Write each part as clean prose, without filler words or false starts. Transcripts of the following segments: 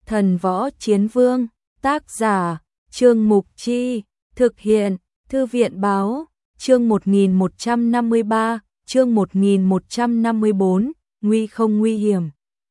Thần Võ Chiến Vương, tác giả, Trương Mục Chi, thực hiện, Thư viện báo, chương 1153, chương 1154, nguy không nguy hiểm.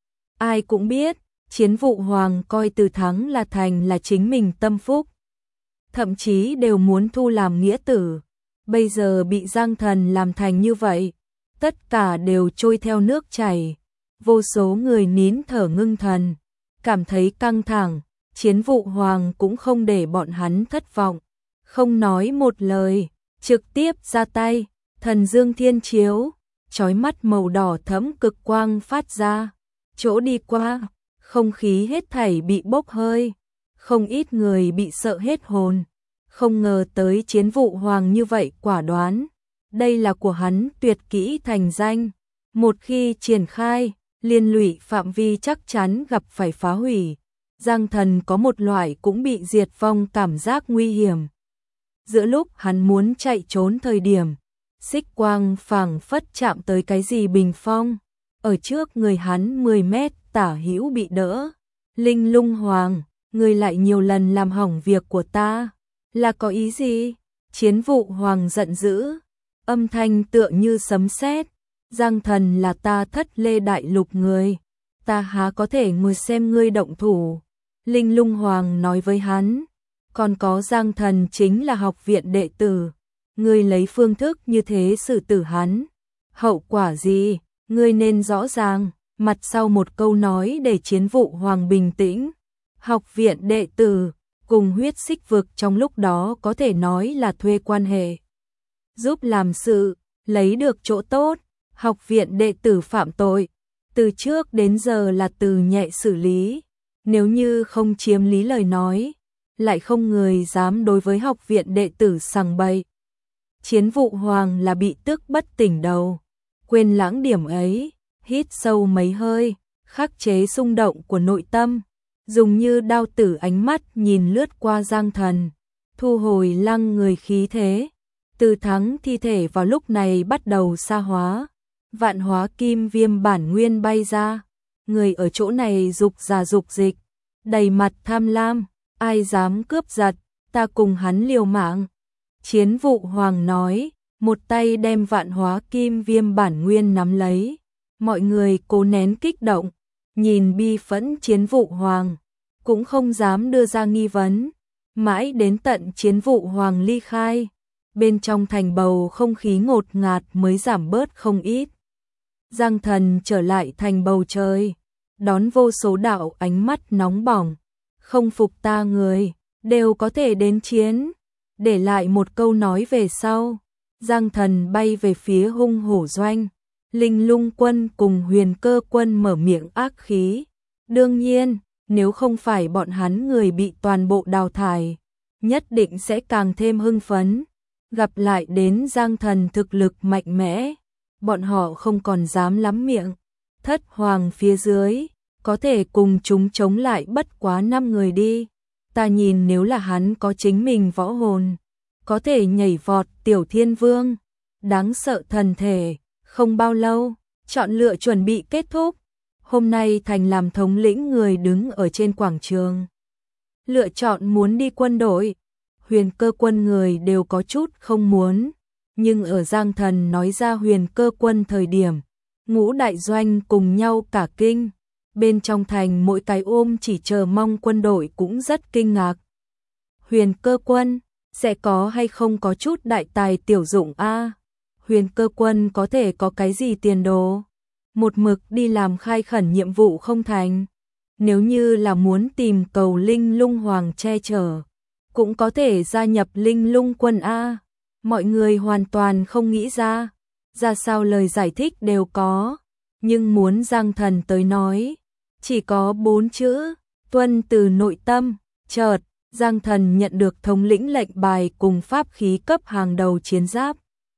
Ai cũng biết, Chiến Vụ Hoàng coi Từ Thắng là thành là chính mình tâm phúc. Thậm chí đều muốn thu làm nghĩa tử. Bây giờ bị Giang Thần làm thành như vậy, tất cả đều trôi theo nước chảy. Vô số người nín thở ngưng thần, cảm thấy căng thẳng. Chiến Vụ Hoàng cũng không để bọn hắn thất vọng, không nói một lời, trực tiếp ra tay. Thần Dương Thiên Chiếu, chói mắt màu đỏ thẫm cực quang phát ra, chỗ đi qua, không khí hết thảy bị bốc hơi, không ít người bị sợ hết hồn. Không ngờ tới Chiến Vụ Hoàng như vậy quả đoán, đây là của hắn tuyệt kỹ thành danh, một khi triển khai, liên lụy phạm vi chắc chắn gặp phải phá hủy. Giang Thần có một loại cũng bị diệt vong cảm giác nguy hiểm. Giữa lúc hắn muốn chạy trốn thời điểm, xích quang phảng phất chạm tới cái gì bình phong, ở trước người hắn 10 mét tả hữu bị đỡ. Linh Lung Hoàng, ngươi lại nhiều lần làm hỏng việc của ta, là có ý gì? Chiến Vụ Hoàng giận dữ, âm thanh tựa như sấm sét. Giang Thần là ta Thất Lê Đại Lục người, ta há có thể ngồi xem ngươi động thủ. Linh Lung Hoàng nói với hắn, còn có Giang Thần chính là học viện đệ tử, ngươi lấy phương thức như thế xử tử hắn, hậu quả gì, ngươi nên rõ ràng. Mặt sau một câu nói để Chiến Vụ Hoàng bình tĩnh. Học viện đệ tử cùng huyết xích vực trong lúc đó có thể nói là thuê quan hệ, giúp làm sự, lấy được chỗ tốt. Học viện đệ tử phạm tội, từ trước đến giờ là từ nhẹ xử lý, nếu như không chiếm lý lời nói, lại không người dám đối với học viện đệ tử sằng bậy. Chiến Vụ Hoàng là bị tức bất tỉnh đầu, quên lãng điểm ấy, hít sâu mấy hơi, khắc chế xung động của nội tâm, dùng như đao tử ánh mắt nhìn lướt qua Giang Thần, thu hồi lăng người khí thế. Từ Thắng thi thể vào lúc này bắt đầu sa hóa, vạn hóa kim viêm bản nguyên bay ra, người ở chỗ này dục ra dục dịch, đầy mặt tham lam, ai dám cướp giật, ta cùng hắn liều mạng. Chiến Vụ Hoàng nói, một tay đem vạn hóa kim viêm bản nguyên nắm lấy. Mọi người cố nén kích động, nhìn bi phẫn Chiến Vụ Hoàng, cũng không dám đưa ra nghi vấn. Mãi đến tận Chiến Vụ Hoàng ly khai, bên trong thành bầu không khí ngột ngạt mới giảm bớt không ít. Giang Thần trở lại thành bầu trời, đón vô số đạo ánh mắt nóng bỏng. Không phục ta người, đều có thể đến chiến. Để lại một câu nói về sau, Giang Thần bay về phía Hung Hổ Doanh. Linh Lung Quân cùng Huyền Cơ Quân mở miệng ác khí. Đương nhiên, nếu không phải bọn hắn người bị toàn bộ đào thải, nhất định sẽ càng thêm hưng phấn. Gặp lại đến Giang Thần thực lực mạnh mẽ, bọn họ không còn dám lắm miệng. Thất Hoàng phía dưới, có thể cùng chúng chống lại bất quá 5 người đi. Ta nhìn nếu là hắn có chính mình võ hồn, có thể nhảy vọt Tiểu Thiên Vương. Đáng sợ thần thể. Không bao lâu, chọn lựa chuẩn bị kết thúc. Hôm nay thành làm thống lĩnh người đứng ở trên quảng trường, lựa chọn muốn đi quân đội. Huyền Cơ Quân người đều có chút không muốn, nhưng ở Giang Thần nói ra Huyền Cơ Quân thời điểm, ngũ đại doanh cùng nhau cả kinh. Bên trong thành mỗi cái ôm chỉ chờ mong quân đội cũng rất kinh ngạc. Huyền Cơ Quân, sẽ có hay không có chút đại tài tiểu dụng a? Huyền Cơ Quân có thể có cái gì tiền đồ? Một mực đi làm khai khẩn nhiệm vụ không thành. Nếu như là muốn tìm cầu Linh Lung Hoàng che chở, cũng có thể gia nhập Linh Lung Quân a. Mọi người hoàn toàn không nghĩ ra sao lời giải thích đều có, nhưng muốn Giang Thần tới nói, chỉ có 4 chữ, tuân từ nội tâm. Chợt, Giang Thần nhận được thống lĩnh lệnh bài cùng pháp khí cấp hàng đầu chiến giáp.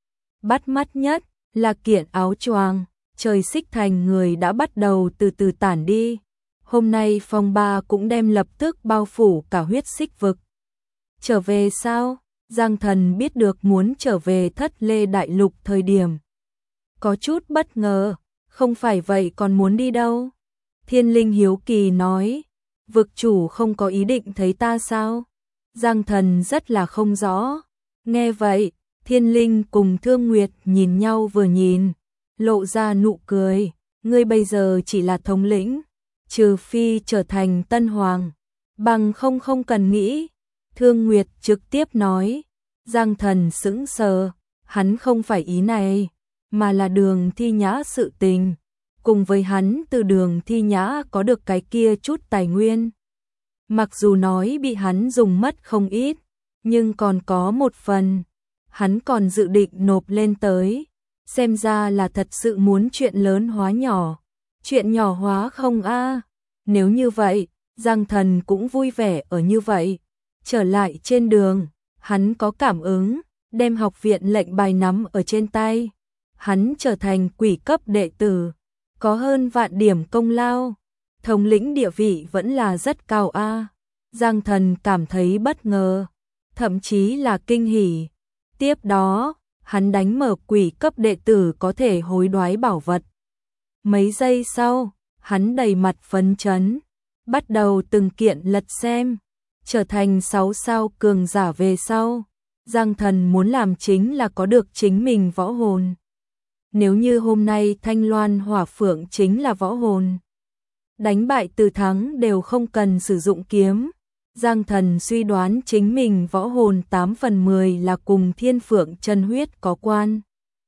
Bắt mắt nhất là kiện áo choàng, trời xích thành người đã bắt đầu từ từ tản đi. Hôm nay phong ba cũng đem lập tức bao phủ cả huyết xích vực. Trở về sao? Giang Thần biết được muốn trở về Thất Lê Đại Lục thời điểm, có chút bất ngờ, không phải vậy còn muốn đi đâu? Thiên Linh hiếu kỳ nói, Vực chủ không có ý định thấy ta sao? Giang Thần rất là không rõ. Nghe vậy, Thiên Linh cùng Thương Nguyệt nhìn nhau vừa nhìn, lộ ra nụ cười. Ngươi bây giờ chỉ là thống lĩnh, trừ phi trở thành tân hoàng, bằng không cần nghĩ. Thương Nguyệt trực tiếp nói. Giang Thần sững sờ, hắn không phải ý này, mà là Đường Thi Nhã sự tình. Cùng với hắn từ Đường Thi Nhã có được cái kia chút tài nguyên. Mặc dù nói bị hắn dùng mất không ít, nhưng còn có một phần, hắn còn dự định nộp lên tới. Xem ra là thật sự muốn chuyện lớn hóa nhỏ. Chuyện nhỏ hóa không a? Nếu như vậy, Giang Thần cũng vui vẻ ở như vậy. Trở lại trên đường, hắn có cảm ứng, đem học viện lệnh bài nắm ở trên tay. Hắn trở thành quỷ cấp đệ tử, có hơn vạn điểm công lao. Thống lĩnh địa vị vẫn là rất cao a. Giang Thần cảm thấy bất ngờ, thậm chí là kinh hỉ. Tiếp đó, hắn đánh mở quỷ cấp đệ tử có thể hối đoái bảo vật. Mấy giây sau, hắn đầy mặt phấn chấn, bắt đầu từng kiện lật xem, trở thành 6 sao cường giả về sau. Giang Thần muốn làm chính là có được chính mình võ hồn. Nếu như hôm nay Thanh Loan Hỏa Phượng chính là võ hồn, đánh bại từ thắng đều không cần sử dụng kiếm. Giang Thần suy đoán chính mình võ hồn 8 phần 10 là cùng Thiên Phượng chân huyết có quan.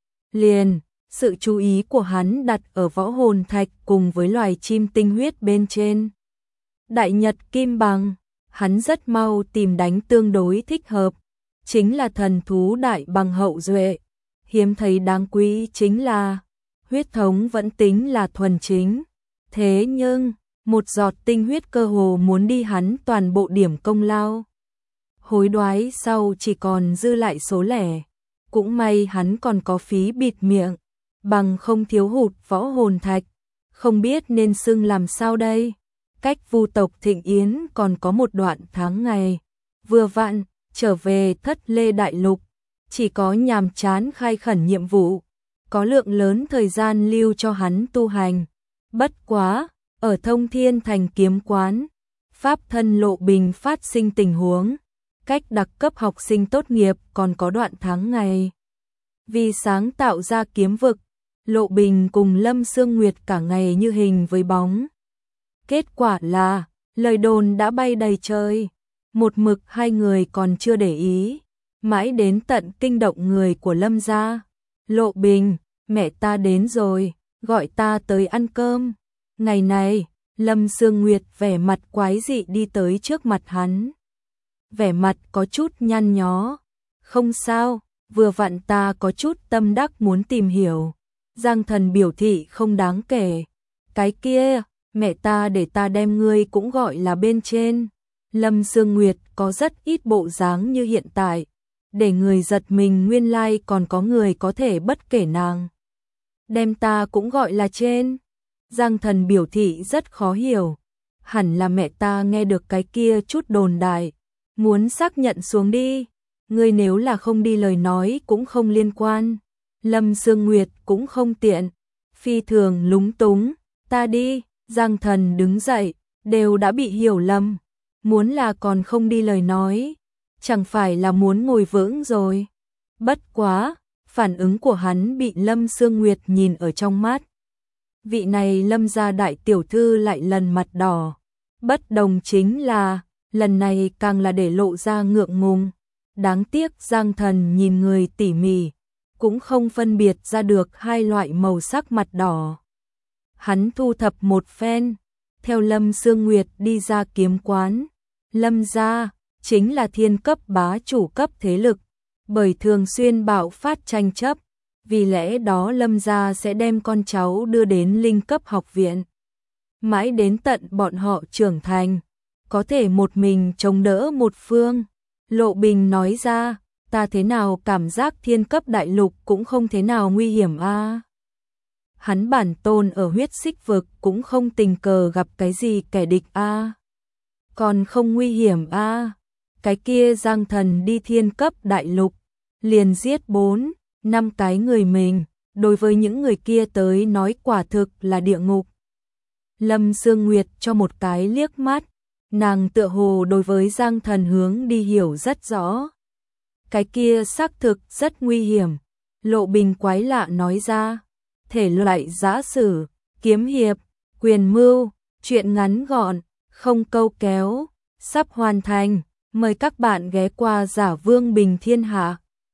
Liền, sự chú ý của hắn đặt ở võ hồn thạch cùng với loài chim tinh huyết bên trên. Đại Nhật Kim Bằng, hắn rất mau tìm đánh tương đối thích hợp, chính là thần thú đại bằng hậu duệ. Hiếm thấy đáng quý chính là huyết thống vẫn tính là thuần chính. Thế nhưng, một giọt tinh huyết cơ hồ muốn đi hắn toàn bộ điểm công lao. Hối đoái sau chỉ còn dư lại số lẻ. Cũng may hắn còn có phí bịt miệng, bằng không thiếu hụt võ hồn thạch. Không biết nên xưng làm sao đây. Cách Vu tộc Thịnh Yến còn có một đoạn tháng ngày. Vừa vặn, trở về Thất Lê Đại Lục. Chỉ có nhàm chán khai khẩn nhiệm vụ, có lượng lớn thời gian lưu cho hắn tu hành. Bất quá, ở Thông Thiên Thành kiếm quán, pháp thân Lộ Bình phát sinh tình huống, cách đặc cấp học sinh tốt nghiệp còn có đoạn tháng ngày. Vì sáng tạo ra kiếm vực, Lộ Bình cùng Lâm Sương Nguyệt cả ngày như hình với bóng. Kết quả là, lời đồn đã bay đầy trời, một mực hai người còn chưa để ý. Mãi đến tận kinh động người của Lâm gia. Lộ Bình, mẹ ta đến rồi, gọi ta tới ăn cơm. Ngày này, Lâm Sương Nguyệt vẻ mặt quái dị đi tới trước mặt hắn. Vẻ mặt có chút nhăn nhó. Không sao, vừa vặn ta có chút tâm đắc muốn tìm hiểu. Giang Thần biểu thị không đáng kể. Cái kia, mẹ ta để ta đem ngươi cũng gọi là bên trên. Lâm Sương Nguyệt có rất ít bộ dáng như hiện tại. Để người giật mình nguyên lai còn có người có thể bất kể nàng. Đem ta cũng gọi là trên. Giang Thần biểu thị rất khó hiểu. Hẳn là mẹ ta nghe được cái kia chút đồn đại. Muốn xác nhận xuống đi. Ngươi nếu là không đi lời nói cũng không liên quan. Lâm Sương Nguyệt cũng không tiện. Phi thường lúng túng. Ta đi. Giang Thần đứng dậy. Đều đã bị hiểu lầm. Muốn là còn không đi lời nói. Chẳng phải là muốn ngồi vững rồi. Bất quá, phản ứng của hắn bị Lâm Sương Nguyệt nhìn ở trong mắt. Vị này Lâm gia đại tiểu thư lại lần mặt đỏ. Bất đồng chính là, lần này càng là để lộ ra ngượng ngùng. Đáng tiếc Giang Thần nhìn người tỉ mỉ, cũng không phân biệt ra được hai loại màu sắc mặt đỏ. Hắn thu thập một phen, theo Lâm Sương Nguyệt đi ra kiếm quán. Lâm gia chính là thiên cấp bá chủ cấp thế lực, bởi thường xuyên bạo phát tranh chấp, vì lẽ đó Lâm gia sẽ đem con cháu đưa đến linh cấp học viện. Mãi đến tận bọn họ trưởng thành, có thể một mình chống đỡ một phương. Lộ Bình nói ra, ta thế nào cảm giác thiên cấp đại lục cũng không thế nào nguy hiểm a. Hắn bản tôn ở huyết xích vực cũng không tình cờ gặp cái gì kẻ địch a. Còn không nguy hiểm a. Cái kia Giang Thần đi thiên cấp đại lục, liền giết 4, 5 cái người mình, đối với những người kia tới nói quả thực là địa ngục. Lâm Sương Nguyệt cho một cái liếc mắt, Nàng tựa hồ đối với Giang Thần hướng đi hiểu rất rõ. Cái kia xác thực rất nguy hiểm. Lộ Bình quái lạ nói ra. Thể loại giã sử, kiếm hiệp, quyền mưu, truyện ngắn gọn, không câu kéo, sắp hoàn thành. Mời các bạn ghé qua Giả Vương Bình Thiên Hạ.